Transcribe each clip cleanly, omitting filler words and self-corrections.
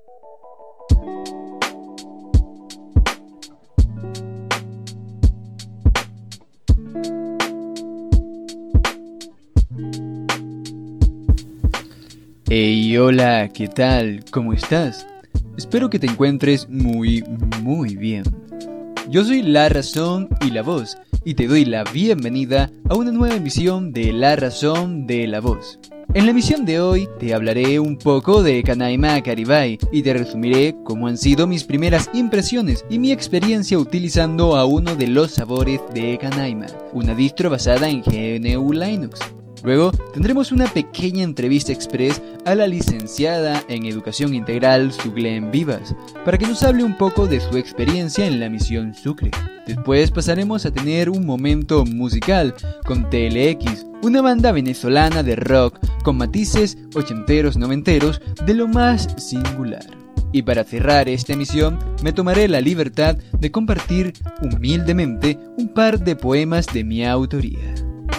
Hey, hola, ¿qué tal? ¿Cómo estás? Espero que te encuentres muy bien. Yo soy La Razón y la Voz y te doy la bienvenida a una nueva emisión de La Razón de la Voz. En la emisión de hoy te hablaré un poco de Canaima Caribay y te resumiré cómo han sido mis primeras impresiones y mi experiencia utilizando a uno de los sabores de Canaima, una distro basada en GNU Linux. Luego tendremos una pequeña entrevista express a la licenciada en Educación Integral Suglen Vivas para que nos hable un poco de su experiencia en la misión Sucre. Después pasaremos a tener un momento musical con TLX, una banda venezolana de rock con matices ochenteros noventeros de lo más singular. Y para cerrar esta emisión me tomaré la libertad de compartir humildemente un par de poemas de mi autoría.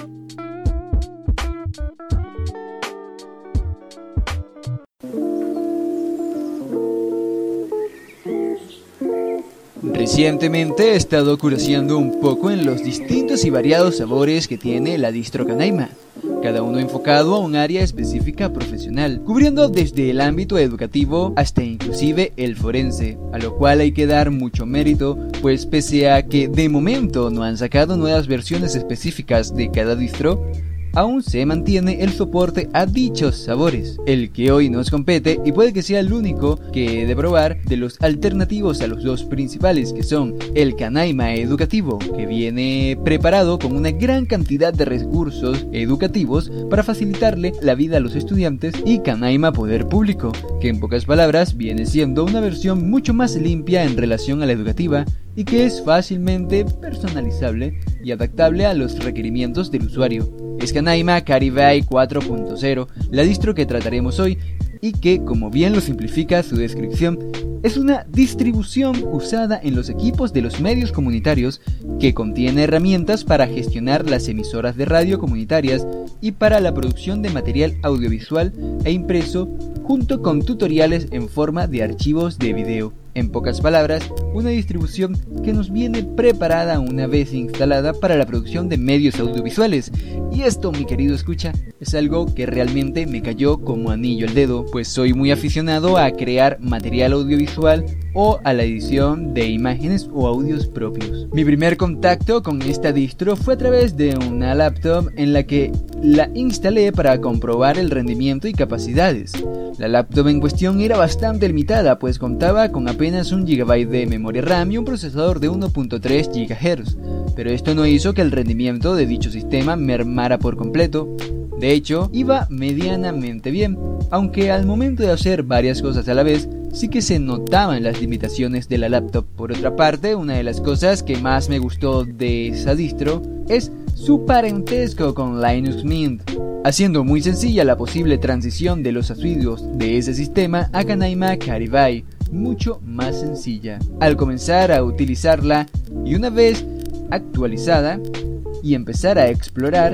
Recientemente he estado curioseando un poco en los distintos y variados sabores que tiene la distro Canaima, cada uno enfocado a un área específica profesional, cubriendo desde el ámbito educativo hasta inclusive el forense, a lo cual hay que dar mucho mérito, pues pese a que de momento no han sacado nuevas versiones específicas de cada distro, aún se mantiene el soporte a dichos sabores. El que hoy nos compete y puede que sea el único que he de probar de los alternativos a los dos principales, que son el Canaima Educativo, que viene preparado con una gran cantidad de recursos educativos para facilitarle la vida a los estudiantes, y Canaima Poder Público, que en pocas palabras viene siendo una versión mucho más limpia en relación a la educativa y que es fácilmente personalizable y adaptable a los requerimientos del usuario. Es Canaima Caribay 4.0, la distro que trataremos hoy, y que, como bien lo simplifica su descripción, es una distribución usada en los equipos de los medios comunitarios que contiene herramientas para gestionar las emisoras de radio comunitarias y para la producción de material audiovisual e impreso, junto con tutoriales en forma de archivos de video. En pocas palabras, una distribución que nos viene preparada una vez instalada para la producción de medios audiovisuales. Y esto, mi querido escucha, es algo que realmente me cayó como anillo al dedo, pues soy muy aficionado a crear material audiovisual o a la edición de imágenes o audios propios. Mi primer contacto con esta distro fue a través de una laptop en la que la instalé para comprobar el rendimiento y capacidades. La laptop en cuestión era bastante limitada, pues contaba con apenas 1 GB de memoria RAM y un procesador de 1.3 GHz, pero esto no hizo que el rendimiento de dicho sistema mermara por completo. De hecho, iba medianamente bien, aunque al momento de hacer varias cosas a la vez, sí que se notaban las limitaciones de la laptop. Por otra parte, una de las cosas que más me gustó de esa distro es su parentesco con Linux Mint, haciendo muy sencilla la posible transición de los asiduos de ese sistema a Canaima Caribay, mucho más sencilla. Al comenzar a utilizarla y una vez actualizada y empezar a explorar,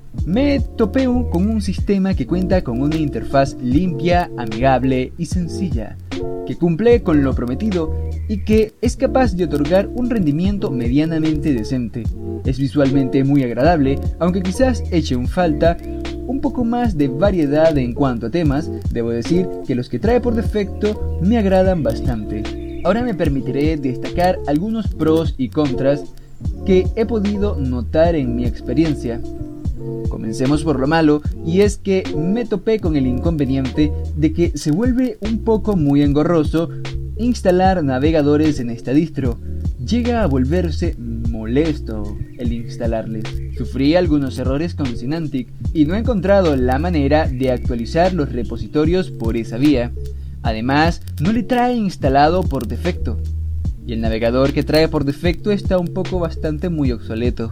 me topé con un sistema que cuenta con una interfaz limpia, amigable y sencilla, que cumple con lo prometido y que es capaz de otorgar un rendimiento medianamente decente. Es visualmente muy agradable, aunque quizás eche en falta un poco más de variedad en cuanto a temas. Debo decir que los que trae por defecto me agradan bastante. Ahora me permitiré destacar algunos pros y contras que he podido notar en mi experiencia. Comencemos por lo malo, y es que me topé con el inconveniente de que se vuelve un poco muy engorroso instalar navegadores en esta distro. Llega a volverse molesto el instalarles. Sufrí algunos errores con Synaptic y no he encontrado la manera de actualizar los repositorios por esa vía. Además, no le trae instalado por defecto, y el navegador que trae por defecto está un poco bastante muy obsoleto.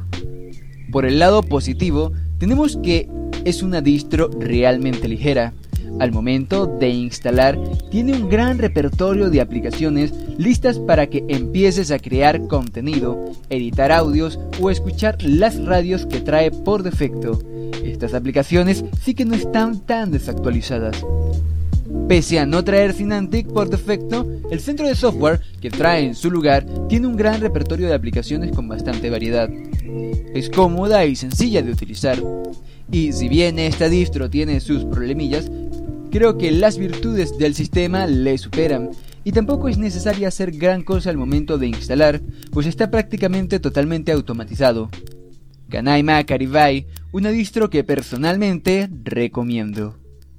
Por el lado positivo, tenemos que es una distro realmente ligera. Al momento de instalar, tiene un gran repertorio de aplicaciones listas para que empieces a crear contenido, editar audios o escuchar las radios que trae por defecto. Estas aplicaciones sí que no están tan desactualizadas. Pese a no traer Synaptic por defecto, el centro de software que trae en su lugar tiene un gran repertorio de aplicaciones con bastante variedad. Es cómoda y sencilla de utilizar. Y si bien esta distro tiene sus problemillas, creo que las virtudes del sistema le superan. Y tampoco es necesario hacer gran cosa al momento de instalar, pues está prácticamente totalmente automatizado. Canaima Caribay, una distro que personalmente recomiendo.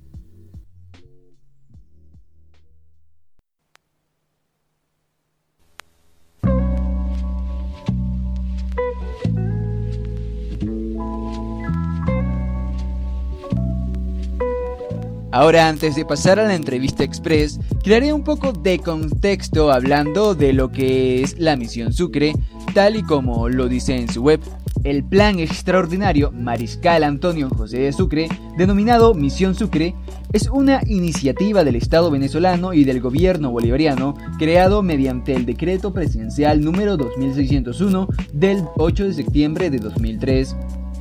Ahora, antes de pasar a la entrevista express, crearé un poco de contexto hablando de lo que es la Misión Sucre, tal y como lo dice en su web. El Plan Extraordinario Mariscal Antonio José de Sucre, denominado Misión Sucre, es una iniciativa del Estado venezolano y del gobierno bolivariano creado mediante el Decreto Presidencial número 2601 del 8 de septiembre de 2003.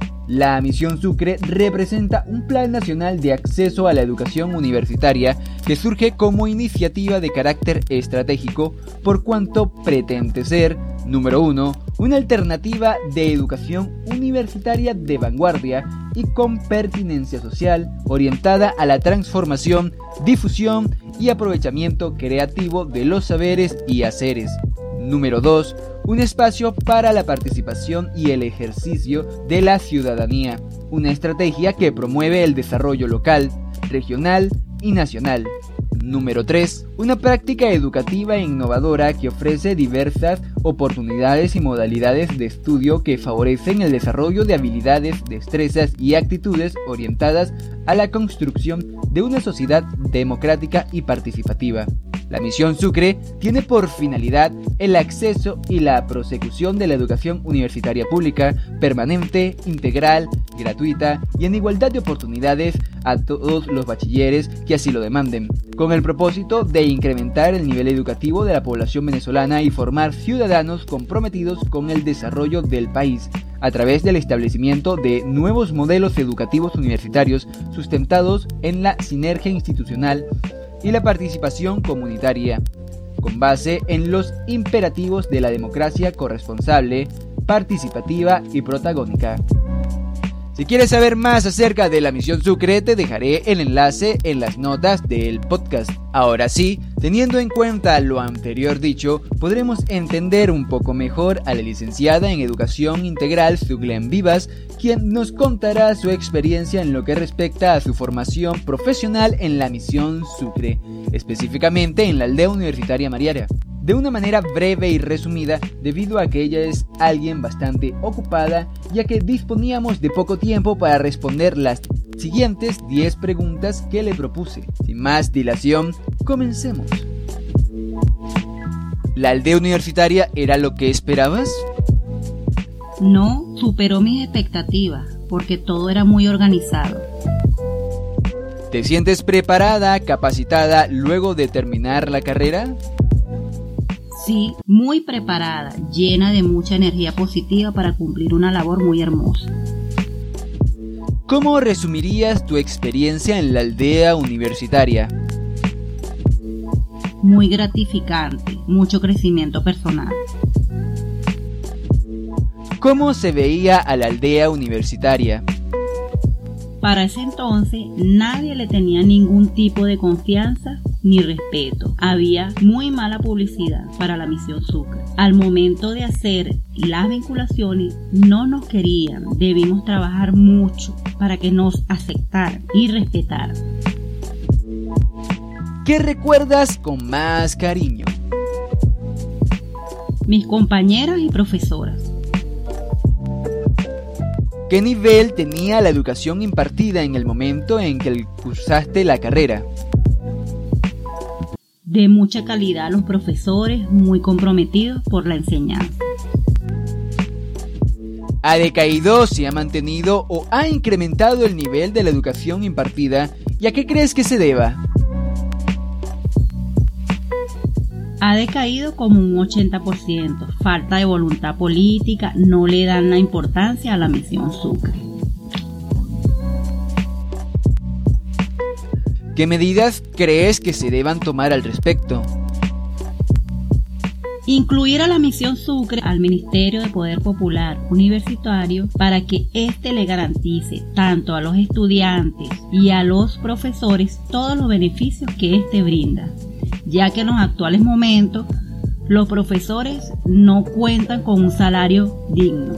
La Misión Sucre representa un plan nacional de acceso a la educación universitaria que surge como iniciativa de carácter estratégico por cuanto pretende ser, número 1, una alternativa de educación universitaria de vanguardia y con pertinencia social orientada a la transformación, difusión y aprovechamiento creativo de los saberes y haceres. Número 2. Un espacio para la participación y el ejercicio de la ciudadanía. Una estrategia que promueve el desarrollo local, regional y nacional. Número 3. Una práctica educativa e innovadora que ofrece diversas oportunidades y modalidades de estudio que favorecen el desarrollo de habilidades, destrezas y actitudes orientadas a la construcción de una sociedad democrática y participativa. La Misión Sucre tiene por finalidad el acceso y la prosecución de la educación universitaria pública, permanente, integral, gratuita y en igualdad de oportunidades a todos los bachilleres que así lo demanden, con el propósito de incrementar el nivel educativo de la población venezolana y formar ciudadanos comprometidos con el desarrollo del país, a través del establecimiento de nuevos modelos educativos universitarios sustentados en la sinergia institucional y la participación comunitaria, con base en los imperativos de la democracia corresponsable, participativa y protagónica. Si quieres saber más acerca de la Misión Sucre, te dejaré el enlace en las notas del podcast. Ahora sí, teniendo en cuenta lo anterior dicho, podremos entender un poco mejor a la licenciada en Educación Integral Suglen Vivas, quien nos contará su experiencia en lo que respecta a su formación profesional en la Misión Sucre, específicamente en la aldea universitaria Mariara. De una manera breve y resumida, debido a que ella es alguien bastante ocupada, ya que disponíamos de poco tiempo para responder las siguientes 10 preguntas que le propuse. Sin más dilación, comencemos. ¿La aldea universitaria era lo que esperabas? No, superó mis expectativas, porque todo era muy organizado. ¿Te sientes preparada, capacitada luego de terminar la carrera? Sí, muy preparada, llena de mucha energía positiva para cumplir una labor muy hermosa. ¿Cómo resumirías tu experiencia en la aldea universitaria? Muy gratificante, mucho crecimiento personal. ¿Cómo se veía a la aldea universitaria? Para ese entonces nadie le tenía ningún tipo de confianza ni respeto. Había muy mala publicidad para la Misión Sucre. Al momento de hacer las vinculaciones no nos querían. Debimos trabajar mucho para que nos aceptaran y respetaran. ¿Qué recuerdas con más cariño? Mis compañeras y profesoras. ¿Qué nivel tenía la educación impartida en el momento en que cursaste la carrera? De mucha calidad, los profesores muy comprometidos por la enseñanza. ¿Ha decaído, se ha mantenido o ha incrementado el nivel de la educación impartida? ¿Y a qué crees que se deba? Ha decaído como un 80%. Falta de voluntad política, no le dan la importancia a la Misión Sucre. ¿Qué medidas crees que se deban tomar al respecto? Incluir a la Misión Sucre al Ministerio de Poder Popular Universitario para que éste le garantice tanto a los estudiantes y a los profesores todos los beneficios que éste brinda, ya que en los actuales momentos los profesores no cuentan con un salario digno.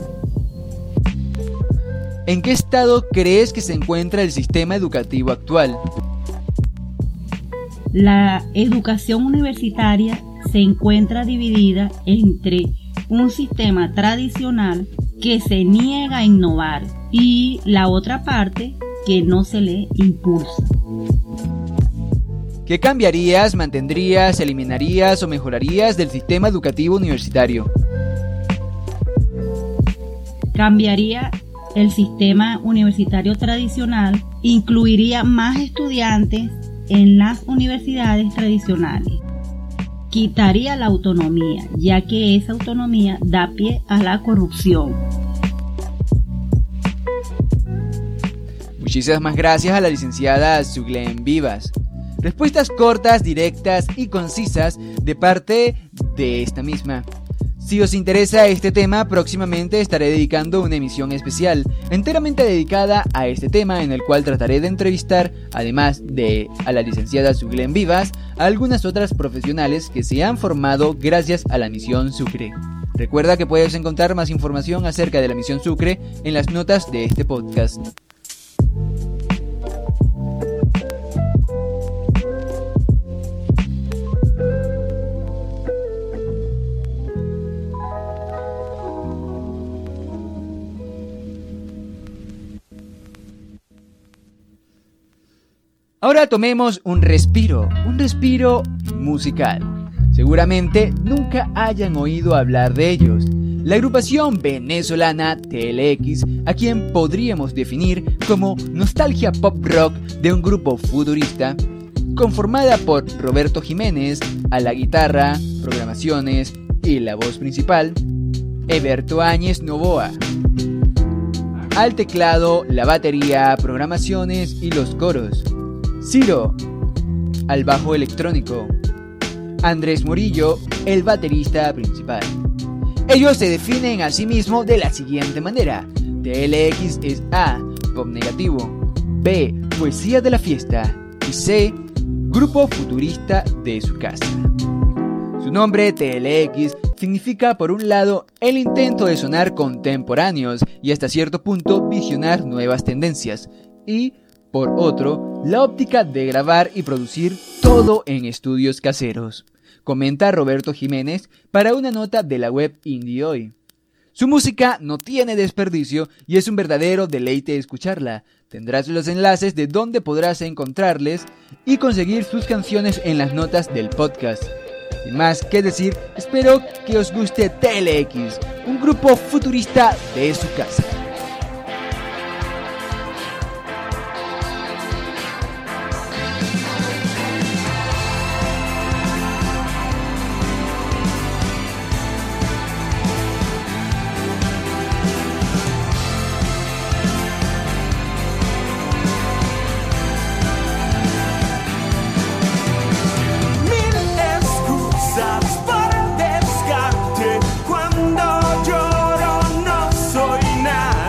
¿En qué estado crees que se encuentra el sistema educativo actual? La educación universitaria se encuentra dividida entre un sistema tradicional que se niega a innovar y la otra parte que no se le impulsa. ¿Qué cambiarías, mantendrías, eliminarías o mejorarías del sistema educativo universitario? Cambiaría el sistema universitario tradicional, incluiría más estudiantes en las universidades tradicionales. Quitaría la autonomía, ya que esa autonomía da pie a la corrupción. Muchísimas gracias a la licenciada Suglen Vivas. Respuestas cortas, directas y concisas de parte de esta misma. Si os interesa este tema, próximamente estaré dedicando una emisión especial, enteramente dedicada a este tema, en el cual trataré de entrevistar, además de a la licenciada Suglen Vivas, a algunas otras profesionales que se han formado gracias a la Misión Sucre. Recuerda que puedes encontrar más información acerca de la Misión Sucre en las notas de este podcast. Ahora tomemos un respiro musical. Seguramente nunca hayan oído hablar de ellos. La agrupación venezolana TLX, a quien podríamos definir como nostalgia pop rock de un grupo futurista, conformada por Roberto Jiménez a la guitarra, programaciones y la voz principal, Eberto Áñez Novoa al teclado, la batería, programaciones y los coros, Ciro al bajo electrónico, Andrés Murillo, el baterista principal. Ellos se definen a sí mismos de la siguiente manera: TLX es A, pop negativo; B, poesía de la fiesta; y C, grupo futurista de su casa. Su nombre, TLX, significa por un lado el intento de sonar contemporáneos y hasta cierto punto visionar nuevas tendencias, y por otro, la óptica de grabar y producir todo en estudios caseros, comenta Roberto Jiménez para una nota de la web Indie Hoy. Su música no tiene desperdicio y es un verdadero deleite escucharla. Tendrás los enlaces de donde podrás encontrarles y conseguir sus canciones en las notas del podcast. Sin más que decir, espero que os guste TLX, un grupo futurista de su casa. Cuando lloro no soy nada.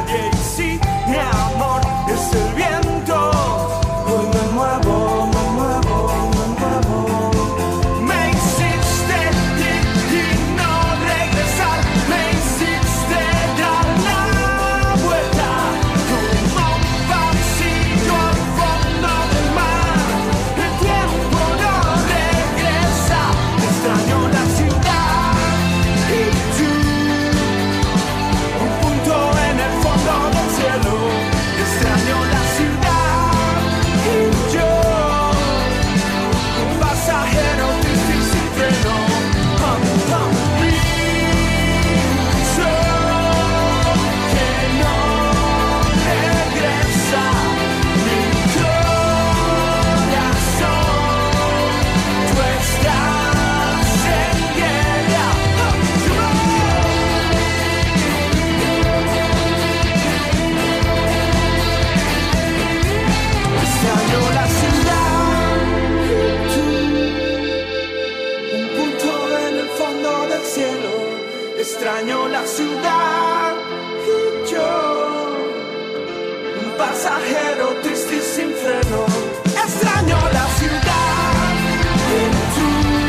pasajero triste y sin freno. Extraño la ciudad, pero tú,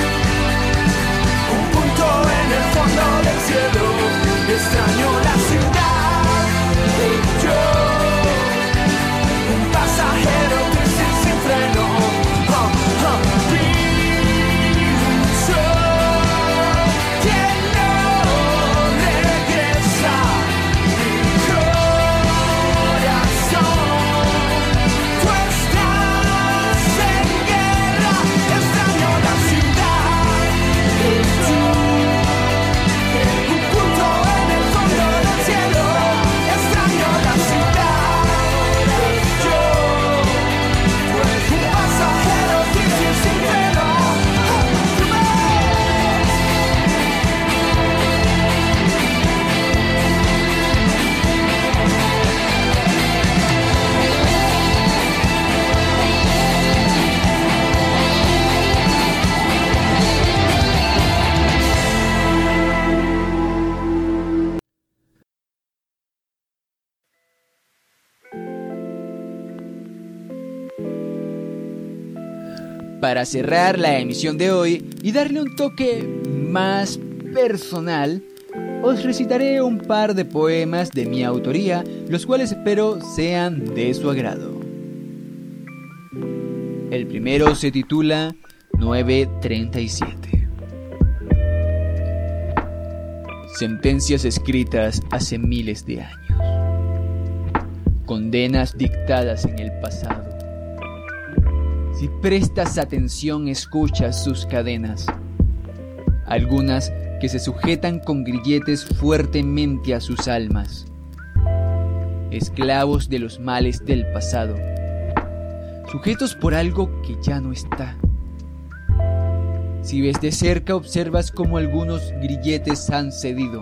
un punto en el fondo del cielo. Extraño la ciudad, pero yo, un pasajero triste y sin freno. Pienso que no regresa mi corazón. Tú estás en guerra, extraño la ciudad, pero tú, un punto en el fondo del cielo. Extraño la ciudad, pero yo, pues un pasajero triste y sin freno. Para cerrar la emisión de hoy y darle un toque más personal, os recitaré un par de poemas de mi autoría, los cuales espero sean de su agrado. El primero se titula 937. Sentencias escritas hace miles de años. Condenas dictadas en el pasado. Si prestas atención, escuchas sus cadenas. Algunas que se sujetan con grilletes fuertemente a sus almas. Esclavos de los males del pasado. Sujetos por algo que ya no está. Si ves de cerca, observas cómo algunos grilletes han cedido.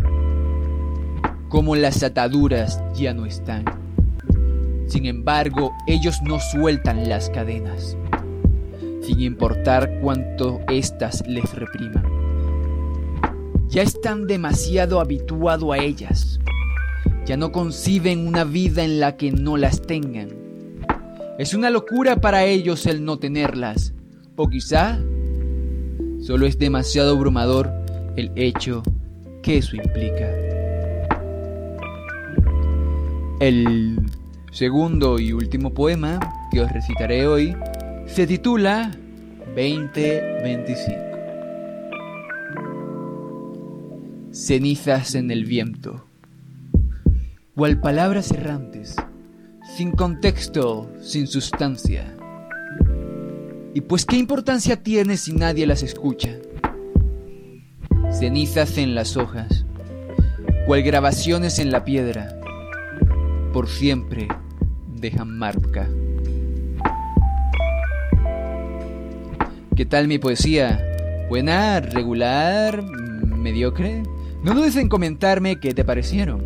Cómo las ataduras ya no están. Sin embargo, ellos no sueltan las cadenas, sin importar cuánto éstas les repriman. Ya están demasiado habituados a ellas. Ya no conciben una vida en la que no las tengan. Es una locura para ellos el no tenerlas. O quizá solo es demasiado abrumador el hecho que eso implica. El segundo y último poema que os recitaré hoy se titula 2025. Cenizas en el viento, cual palabras errantes, sin contexto, sin sustancia. Y pues qué importancia tiene si nadie las escucha. Cenizas en las hojas, cual grabaciones en la piedra, por siempre dejan marca. ¿Qué tal mi poesía? ¿Buena? ¿Regular? ¿Mediocre? No dudes en comentarme qué te parecieron.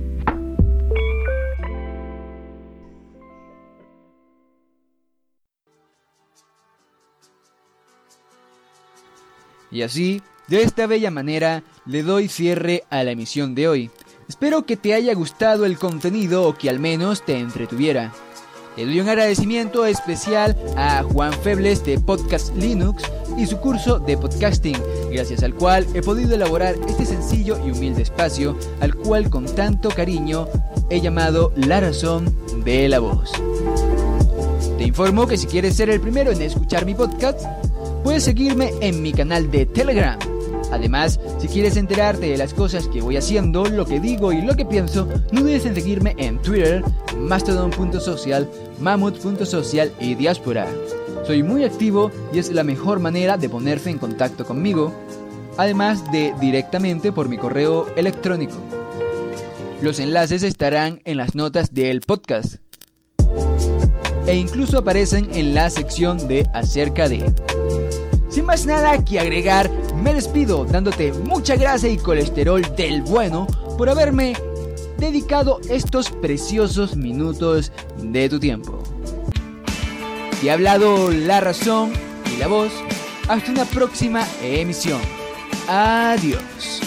Y así, de esta bella manera, le doy cierre a la emisión de hoy. Espero que te haya gustado el contenido o que al menos te entretuviera. Le doy un agradecimiento especial a Juan Febles de Podcast Linux y su curso de podcasting, gracias al cual he podido elaborar este sencillo y humilde espacio, al cual con tanto cariño he llamado La Razón de la Voz. Te informo que si quieres ser el primero en escuchar mi podcast, puedes seguirme en mi canal de Telegram. Además, si quieres enterarte de las cosas que voy haciendo, lo que digo y lo que pienso, no dudes en seguirme en Twitter, mastodon.social, mammoth.social y diáspora. Soy muy activo y es la mejor manera de ponerse en contacto conmigo, además de directamente por mi correo electrónico. Los enlaces estarán en las notas del podcast e incluso aparecen en la sección de acerca de. Sin más nada que agregar, me despido dándote mucha grasa y colesterol del bueno por haberme dedicado estos preciosos minutos de tu tiempo. Te ha hablado La Razón y la Voz. Hasta una próxima emisión. Adiós.